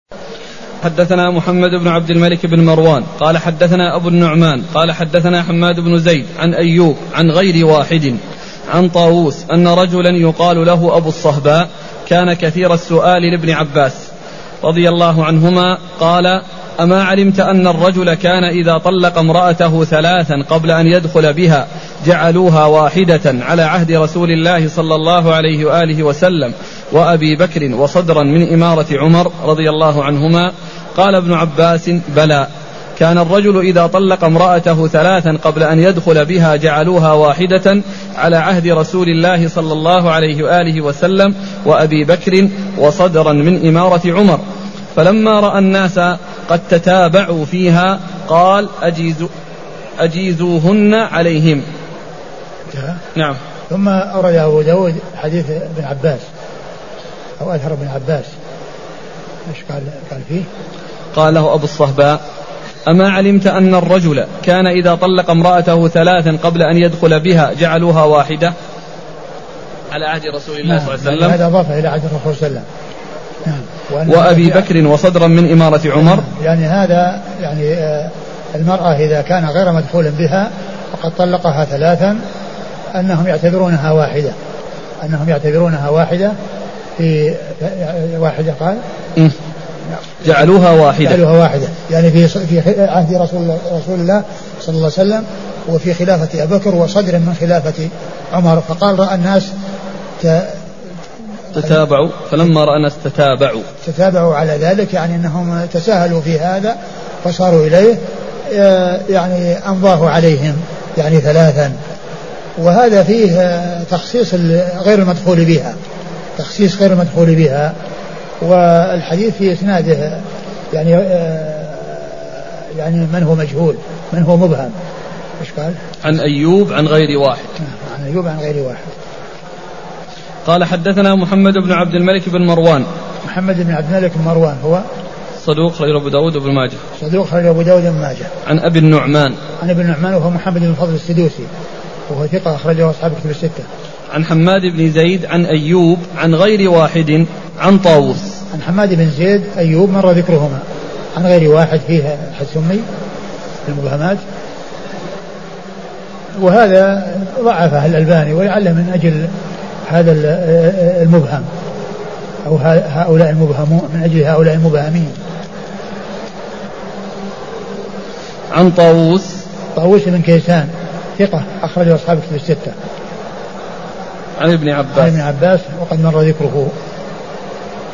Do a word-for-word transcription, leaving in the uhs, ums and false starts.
حدثنا محمد بن عبد الملك بن مروان قال حدثنا أبو النعمان قال حدثنا حماد بن زيد عن أيوب عن غير واحد عن طاووس أن رجلا يقال له أبو الصهباء كان كثير السؤال لابن عباس رضي الله عنهما قال: أما علمت أن الرجل كان إذا طلق امرأته ثلاثا قبل أن يدخل بها جعلوها واحدة على عهد رسول الله صلى الله عليه وآله وسلم وأبي بكر وصدرا من إمارة عمر رضي الله عنهما؟ قال ابن عباس: بلى، كان الرجل إذا طلق امرأته ثلاثا قبل أن يدخل بها جعلوها واحدة على عهد رسول الله صلى الله عليه وآله وسلم وأبي بكر وصدرا من إمارة عمر. فلما رأى الناس قد تتابعوا فيها قال: أجيزوا أجيزوهن عليهم. نعم. ثم أورد أبو داود حديث ابن عباس أو أثر ابن عباس. إيش قال قال فيه؟ قال له أبو الصهباء: أما علمت أن الرجل كان إذا طلق امرأته ثلاثا قبل أن يدخل بها جعلوها واحدة على عهد رسول الله صلى الله عليه وسلم؟ هذا أضافه إلى عهد الرسول صلى الله عليه وسلم. نعم. وأبي بكر وصدرا من إمارة عمر. يعني هذا يعني المرأة إذا كان غير مدخول بها وقد طلقها ثلاثا أنهم يعتبرونها واحدة أنهم يعتبرونها واحدة في واحدة قال جعلوها واحدة جعلوها واحدة يعني في في عهد رسول رسول الله صلى الله عليه وسلم وفي خلافة أبي بكر وصدر من خلافة عمر. فقال رأى الناس تتابعوا فلما رأى الناس تتابعوا تتابعوا على ذلك يعني أنهم تساهلوا في هذا فصاروا إليه يعني أمضاه عليهم يعني ثلاثا. وهذا فيه تخصيص غير المدخول بها تخصيص غير المدخول بها. والحديث في إسناده يعني يعني من هو مجهول من هو مبهم. ايش قال؟ عن أيوب عن غير واحد. عن أيوب عن غير واحد. قال حدثنا محمد بن عبد الملك بن مروان. محمد بن عبد الملك بن مروان هو صدوق خرج أبو داود وابن ماجه. صدوق خرج أبو داود وابن ماجه. عن أبي النعمان. عن أبي النعمان وهو محمد بن فضل السدوسي وهو ثقة أخرجه أصحاب الكتب الستة. عن حماد بن زيد عن أيوب عن غير واحد عن طاووس. عن حماد بن زيد أيوب مر ذكرهما عن غير واحد فيه حد سمي المبهمات. وهذا ضعفه الألباني ولعله من أجل هذا المبهم أو هؤلاء المبهمون من أجل هؤلاء المبهمين. عن طاووس طاووس بن كيسان ثقة أخرجه أصحاب الكتب الستة. عن ابن عباس. عن ابن عباس وقد مر ذكره.